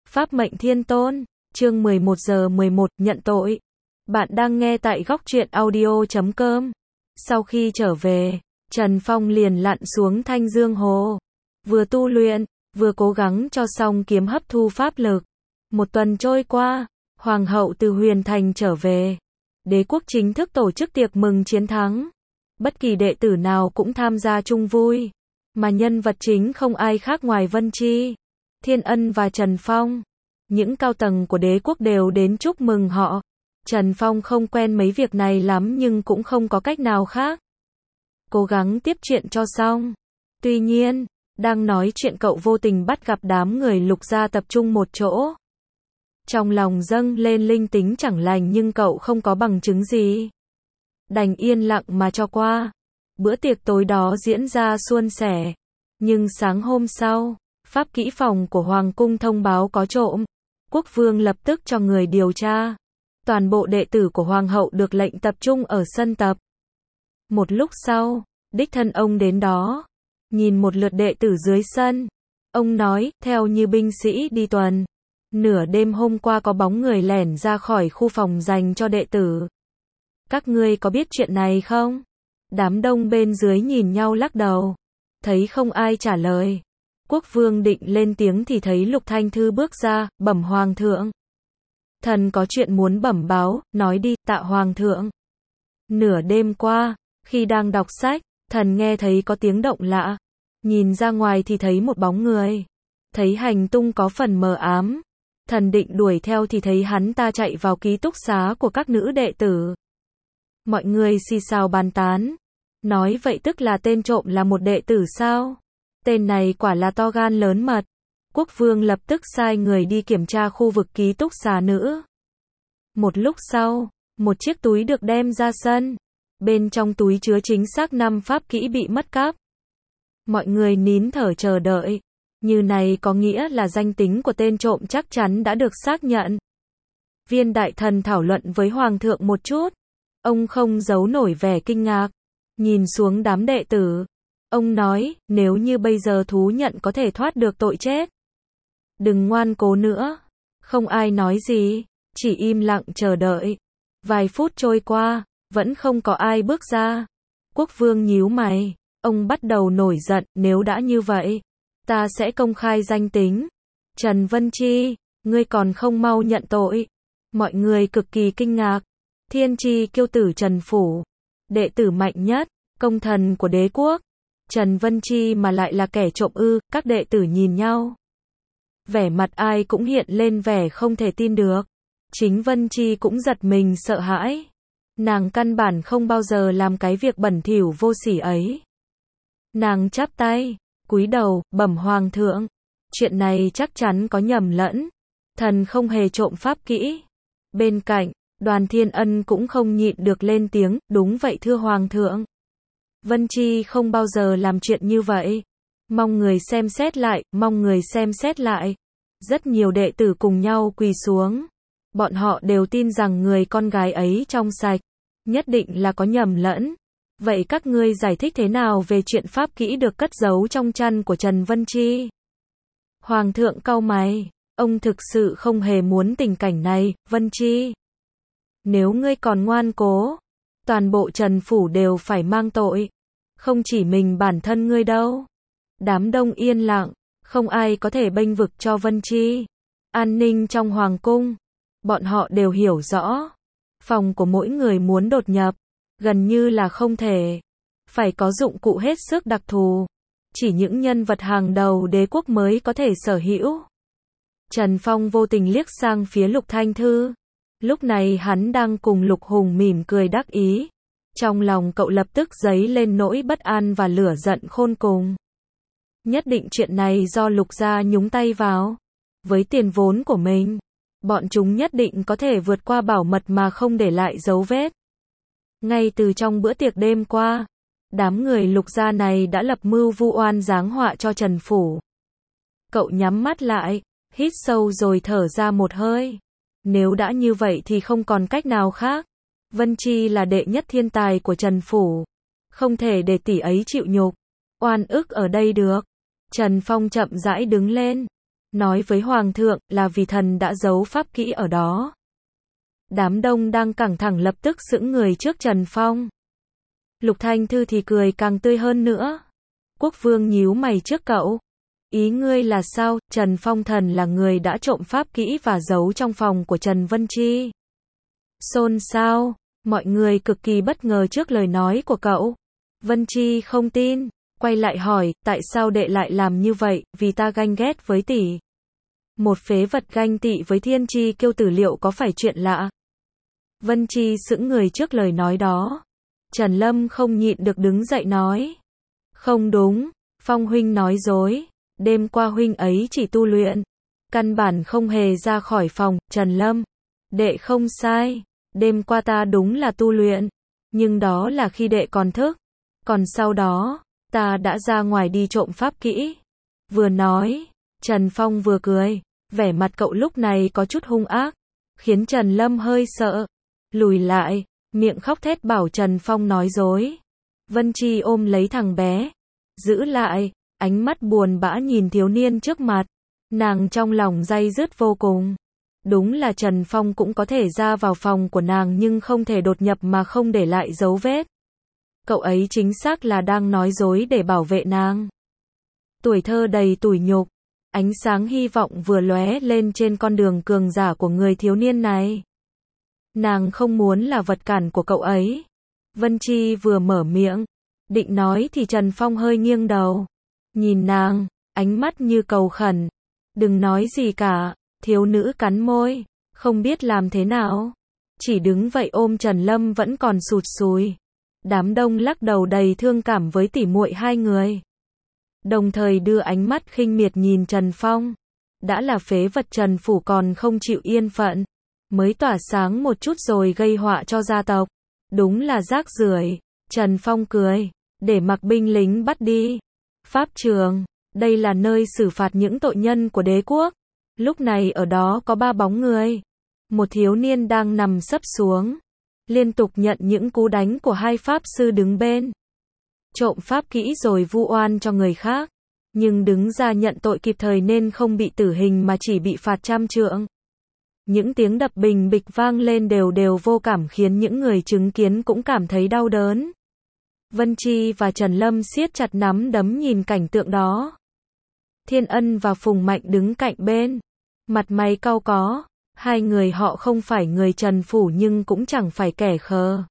Pháp mệnh thiên tôn, chương 11 giờ 11, nhận tội. Bạn đang nghe tại góc truyện audio.com. Sau khi trở về, Trần Phong liền lặn xuống Thanh Dương Hồ. Vừa tu luyện, vừa cố gắng cho xong kiếm hấp thu pháp lực. Một tuần trôi qua, Hoàng hậu từ Huyền Thành trở về. Đế quốc chính thức tổ chức tiệc mừng chiến thắng. Bất kỳ đệ tử nào cũng tham gia chung vui. Mà nhân vật chính không ai khác ngoài Vân Chi, Thiên Ân và Trần Phong. Những cao tầng của đế quốc đều đến chúc mừng họ. Trần Phong không quen mấy việc này lắm nhưng cũng không có cách nào khác. Cố gắng tiếp chuyện cho xong. Tuy nhiên, đang nói chuyện cậu vô tình bắt gặp đám người Lục gia tập trung một chỗ. Trong lòng dâng lên linh tính chẳng lành nhưng cậu không có bằng chứng gì. Đành yên lặng mà cho qua. Bữa tiệc tối đó diễn ra suôn sẻ. Nhưng sáng hôm sau, pháp kỹ phòng của Hoàng cung thông báo có trộm. Quốc vương lập tức cho người điều tra. Toàn bộ đệ tử của Hoàng hậu được lệnh tập trung ở sân tập. Một lúc sau, đích thân ông đến đó. Nhìn một lượt đệ tử dưới sân. Ông nói, theo như binh sĩ đi tuần. Nửa đêm hôm qua có bóng người lẻn ra khỏi khu phòng dành cho đệ tử. Các ngươi có biết chuyện này không? Đám đông bên dưới nhìn nhau lắc đầu. Thấy không ai trả lời. Quốc vương định lên tiếng thì thấy Lục Thanh Thư bước ra, bẩm hoàng thượng. Thần có chuyện muốn bẩm báo, nói đi, tạ hoàng thượng. Nửa đêm qua, khi đang đọc sách, thần nghe thấy có tiếng động lạ. Nhìn ra ngoài thì thấy một bóng người. Thấy hành tung có phần mờ ám. Thần định đuổi theo thì thấy hắn ta chạy vào ký túc xá của các nữ đệ tử. Mọi người xì xào bàn tán. Nói vậy tức là tên trộm là một đệ tử sao? Tên này quả là to gan lớn mật. Quốc vương lập tức sai người đi kiểm tra khu vực ký túc xá nữ. Một lúc sau, một chiếc túi được đem ra sân. Bên trong túi chứa chính xác 5 pháp kỹ bị mất cắp. Mọi người nín thở chờ đợi. Như này có nghĩa là danh tính của tên trộm chắc chắn đã được xác nhận. Viên đại thần thảo luận với hoàng thượng một chút. Ông không giấu nổi vẻ kinh ngạc. Nhìn xuống đám đệ tử. Ông nói, nếu như bây giờ thú nhận có thể thoát được tội chết. Đừng ngoan cố nữa. Không ai nói gì. Chỉ im lặng chờ đợi. Vài phút trôi qua, vẫn không có ai bước ra. Quốc vương nhíu mày. Ông bắt đầu nổi giận, nếu đã như vậy, ta sẽ công khai danh tính. Trần Vân Chi, ngươi còn không mau nhận tội. Mọi người cực kỳ kinh ngạc. Thiên Chi kiêu tử Trần Phủ. Đệ tử mạnh nhất, công thần của đế quốc. Trần Vân Chi mà lại là kẻ trộm ư, các đệ tử nhìn nhau. Vẻ mặt ai cũng hiện lên vẻ không thể tin được. Chính Vân Chi cũng giật mình sợ hãi. Nàng căn bản không bao giờ làm cái việc bẩn thỉu vô sỉ ấy. Nàng chắp tay, cúi đầu, bẩm hoàng thượng. Chuyện này chắc chắn có nhầm lẫn. Thần không hề trộm pháp kỹ. Bên cạnh, Đoàn Thiên Ân cũng không nhịn được lên tiếng, đúng vậy thưa hoàng thượng. Vân Chi không bao giờ làm chuyện như vậy. Mong người xem xét lại, mong người xem xét lại. Rất nhiều đệ tử cùng nhau quỳ xuống. Bọn họ đều tin rằng người con gái ấy trong sạch. Nhất định là có nhầm lẫn. Vậy các ngươi giải thích thế nào về chuyện pháp kỹ được cất giấu trong chăn của Trần Vân Chi? Hoàng thượng cau mày. Ông thực sự không hề muốn tình cảnh này, Vân Chi. Nếu ngươi còn ngoan cố, toàn bộ Trần Phủ đều phải mang tội. Không chỉ mình bản thân ngươi đâu. Đám đông yên lặng, không ai có thể bênh vực cho Vân Chi. An ninh trong hoàng cung, bọn họ đều hiểu rõ. Phòng của mỗi người muốn đột nhập, gần như là không thể. Phải có dụng cụ hết sức đặc thù. Chỉ những nhân vật hàng đầu đế quốc mới có thể sở hữu. Trần Phong vô tình liếc sang phía Lục Thanh Thư. Lúc này hắn đang cùng Lục Hùng mỉm cười đắc ý. Trong lòng cậu lập tức dấy lên nỗi bất an và lửa giận khôn cùng. Nhất định chuyện này do Lục gia nhúng tay vào. Với tiền vốn của mình, bọn chúng nhất định có thể vượt qua bảo mật mà không để lại dấu vết. Ngay từ trong bữa tiệc đêm qua, đám người Lục gia này đã lập mưu vu oan giáng họa cho Trần Phủ. Cậu nhắm mắt lại, hít sâu rồi thở ra một hơi. Nếu đã như vậy thì không còn cách nào khác. Vân Chi là đệ nhất thiên tài của Trần Phủ. Không thể để tỷ ấy chịu nhục, oan ức ở đây được. Trần Phong chậm rãi đứng lên. nói với Hoàng thượng là vì thần đã giấu pháp kỹ ở đó. Đám đông đang căng thẳng lập tức sững người trước Trần Phong. Lục Thanh Thư thì cười càng tươi hơn nữa. Quốc vương nhíu mày trước cậu. Ý ngươi là sao? Trần Phong thần là người đã trộm pháp kỹ và giấu trong phòng của Trần Vân Chi. Xôn xao, mọi người cực kỳ bất ngờ trước lời nói của cậu. Vân Chi không tin, quay lại hỏi, tại sao đệ lại làm như vậy? Vì ta ganh ghét với tỷ. Một phế vật ganh tị với thiên chi kiêu tử liệu có phải chuyện lạ? Vân Chi sững người trước lời nói đó. Trần Lâm không nhịn được đứng dậy nói. Không đúng, Phong huynh nói dối. Đêm qua huynh ấy chỉ tu luyện. Căn bản không hề ra khỏi phòng. Trần Lâm, đệ không sai. Đêm qua ta đúng là tu luyện. Nhưng đó là khi đệ còn thức. Còn sau đó, ta đã ra ngoài đi trộm pháp kỹ. Vừa nói, Trần Phong vừa cười. Vẻ mặt cậu lúc này có chút hung ác, khiến Trần Lâm hơi sợ. Lùi lại, miệng khóc thét bảo Trần Phong nói dối. Vân Chi ôm lấy thằng bé, giữ lại, ánh mắt buồn bã nhìn thiếu niên trước mặt. Nàng trong lòng day dứt vô cùng. Đúng là Trần Phong cũng có thể ra vào phòng của nàng nhưng không thể đột nhập mà không để lại dấu vết. Cậu ấy chính xác là đang nói dối để bảo vệ nàng. Tuổi thơ đầy tủi nhục, ánh sáng hy vọng vừa lóe lên trên con đường cường giả của người thiếu niên này. Nàng không muốn là vật cản của cậu ấy. Vân Chi vừa mở miệng, định nói thì Trần Phong hơi nghiêng đầu. Nhìn nàng, ánh mắt như cầu khẩn. Đừng nói gì cả, thiếu nữ cắn môi, không biết làm thế nào. Chỉ đứng vậy ôm Trần Lâm vẫn còn sụt sùi. Đám đông lắc đầu đầy thương cảm với tỉ muội hai người. Đồng thời đưa ánh mắt khinh miệt nhìn Trần Phong. Đã là phế vật Trần Phủ còn không chịu yên phận. Mới tỏa sáng một chút rồi gây họa cho gia tộc. Đúng là rác rưởi. Trần Phong cười. Để mặc binh lính bắt đi. Pháp trường. Đây là nơi xử phạt những tội nhân của đế quốc. Lúc này ở đó có 3 bóng người. Một thiếu niên đang nằm sấp xuống. Liên tục nhận những cú đánh của 2 pháp sư đứng bên. Trộm pháp kỹ rồi vu oan cho người khác. Nhưng đứng ra nhận tội kịp thời nên không bị tử hình mà chỉ bị phạt trăm trượng. Những tiếng đập bình bịch vang lên đều đều vô cảm khiến những người chứng kiến cũng cảm thấy đau đớn. Vân Chi và Trần Lâm siết chặt nắm đấm nhìn cảnh tượng đó. Thiên Ân và Phùng Mạnh đứng cạnh bên. Mặt mày cau có. Hai người họ không phải người Trần Phủ nhưng cũng chẳng phải kẻ khờ.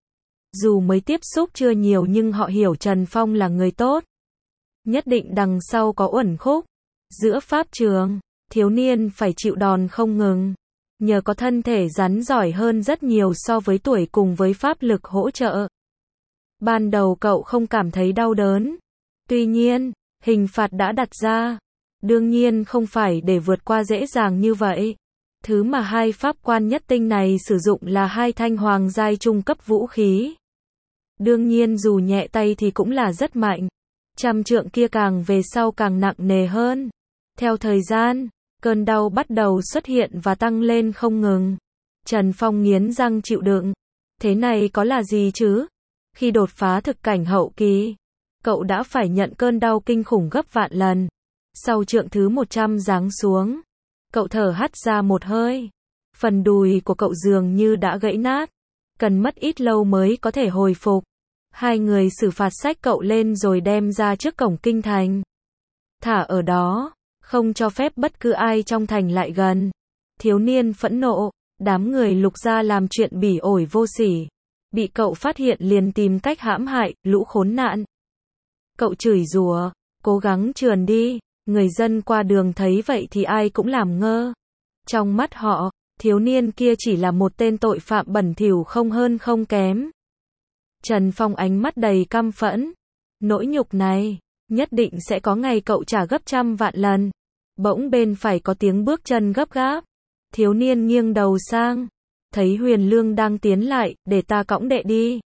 Dù mới tiếp xúc chưa nhiều nhưng họ hiểu Trần Phong là người tốt. Nhất định đằng sau có uẩn khúc. Giữa pháp trường, thiếu niên phải chịu đòn không ngừng. Nhờ có thân thể rắn giỏi hơn rất nhiều so với tuổi cùng với pháp lực hỗ trợ. Ban đầu cậu không cảm thấy đau đớn. Tuy nhiên, hình phạt đã đặt ra. Đương nhiên không phải để vượt qua dễ dàng như vậy. Thứ mà 2 pháp quan nhất tinh này sử dụng là 2 thanh hoàng giai trung cấp vũ khí. Đương nhiên dù nhẹ tay thì cũng là rất mạnh. Trăm trượng kia càng về sau càng nặng nề hơn. Theo thời gian, cơn đau bắt đầu xuất hiện và tăng lên không ngừng. Trần Phong nghiến răng chịu đựng. Thế này có là gì chứ? Khi đột phá thực cảnh hậu kỳ, cậu đã phải nhận cơn đau kinh khủng gấp vạn lần. Sau trượng thứ 100 giáng xuống, cậu thở hắt ra một hơi. Phần đùi của cậu dường như đã gãy nát. Cần mất ít lâu mới có thể hồi phục. Hai người xử phạt xách cậu lên rồi đem ra trước cổng kinh thành. Thả ở đó, không cho phép bất cứ ai trong thành lại gần. Thiếu niên phẫn nộ, đám người Lục gia làm chuyện bỉ ổi vô sỉ. Bị cậu phát hiện liền tìm cách hãm hại, lũ khốn nạn. Cậu chửi rủa, cố gắng trườn đi. Người dân qua đường thấy vậy thì ai cũng làm ngơ. Trong mắt họ, thiếu niên kia chỉ là một tên tội phạm bẩn thỉu không hơn không kém. Trần Phong ánh mắt đầy căm phẫn. Nỗi nhục này, nhất định sẽ có ngày cậu trả gấp trăm vạn lần. Bỗng bên phải có tiếng bước chân gấp gáp. Thiếu niên nghiêng đầu sang. Thấy Huyền Lương đang tiến lại, để ta cõng đệ đi.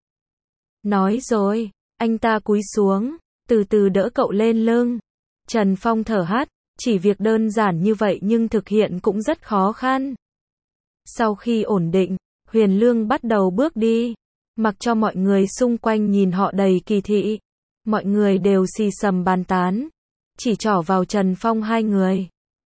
Nói rồi, anh ta cúi xuống, từ từ đỡ cậu lên lưng. Trần Phong thở hắt, chỉ việc đơn giản như vậy nhưng thực hiện cũng rất khó khăn. Sau khi ổn định, Huyền Lương bắt đầu bước đi. Mặc cho mọi người xung quanh nhìn họ đầy kỳ thị. Mọi người đều xì xầm bàn tán. Chỉ trỏ vào Trần Phong hai người.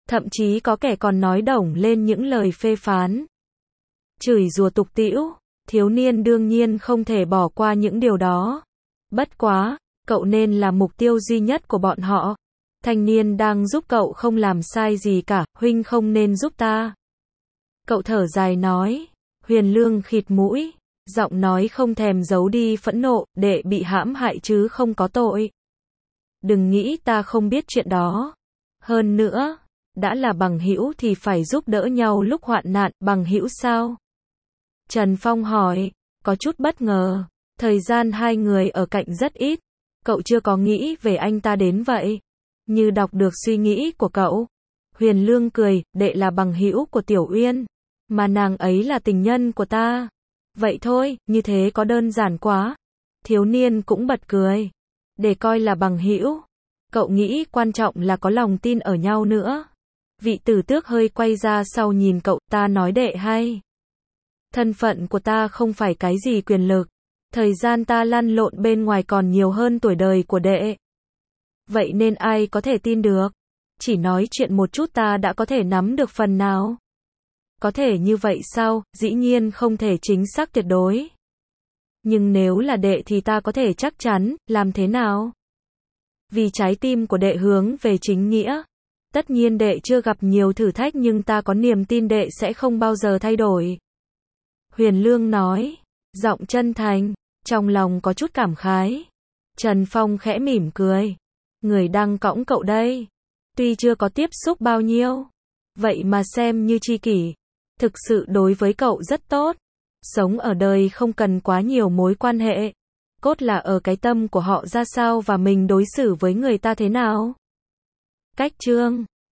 Thậm chí có kẻ còn nói đổng lên những lời phê phán, chửi rủa tục tĩu. Thiếu niên đương nhiên không thể bỏ qua những điều đó. Bất quá, cậu nên là mục tiêu duy nhất của bọn họ. Thanh niên đang giúp cậu không làm sai gì cả, huynh không nên giúp ta. Cậu thở dài nói. Huyền Lương khịt mũi, giọng nói không thèm giấu đi phẫn nộ, đệ bị hãm hại chứ không có tội. Đừng nghĩ ta không biết chuyện đó. Hơn nữa, đã là bằng hữu thì phải giúp đỡ nhau lúc hoạn nạn, bằng hữu sao? Trần Phong hỏi, có chút bất ngờ. Thời gian hai người ở cạnh rất ít. Cậu chưa có nghĩ về anh ta đến vậy. Như đọc được suy nghĩ của cậu. Huyền Lương cười, đệ là bằng hữu của Tiểu Uyên, mà nàng ấy là tình nhân của ta. Vậy thôi, như thế có đơn giản quá. Thiếu niên cũng bật cười. Để coi là bằng hữu. Cậu nghĩ quan trọng là có lòng tin ở nhau nữa. Vị tử tước hơi quay ra sau nhìn cậu, ta nói đệ hay. Thân phận của ta không phải cái gì quyền lực. Thời gian ta lăn lộn bên ngoài còn nhiều hơn tuổi đời của đệ. Vậy nên ai có thể tin được? Chỉ nói chuyện một chút ta đã có thể nắm được phần nào. Có thể như vậy sao? Dĩ nhiên không thể chính xác tuyệt đối. Nhưng nếu là đệ thì ta có thể chắc chắn, làm thế nào? Vì trái tim của đệ hướng về chính nghĩa. Tất nhiên đệ chưa gặp nhiều thử thách nhưng ta có niềm tin đệ sẽ không bao giờ thay đổi. Huyền Lương nói, giọng chân thành, trong lòng có chút cảm khái. Trần Phong khẽ mỉm cười. Người đang cõng cậu đây. Tuy chưa có tiếp xúc bao nhiêu, vậy mà xem như tri kỷ. Thực sự đối với cậu rất tốt. Sống ở đời không cần quá nhiều mối quan hệ. Cốt là ở cái tâm của họ ra sao và mình đối xử với người ta thế nào. Cách chương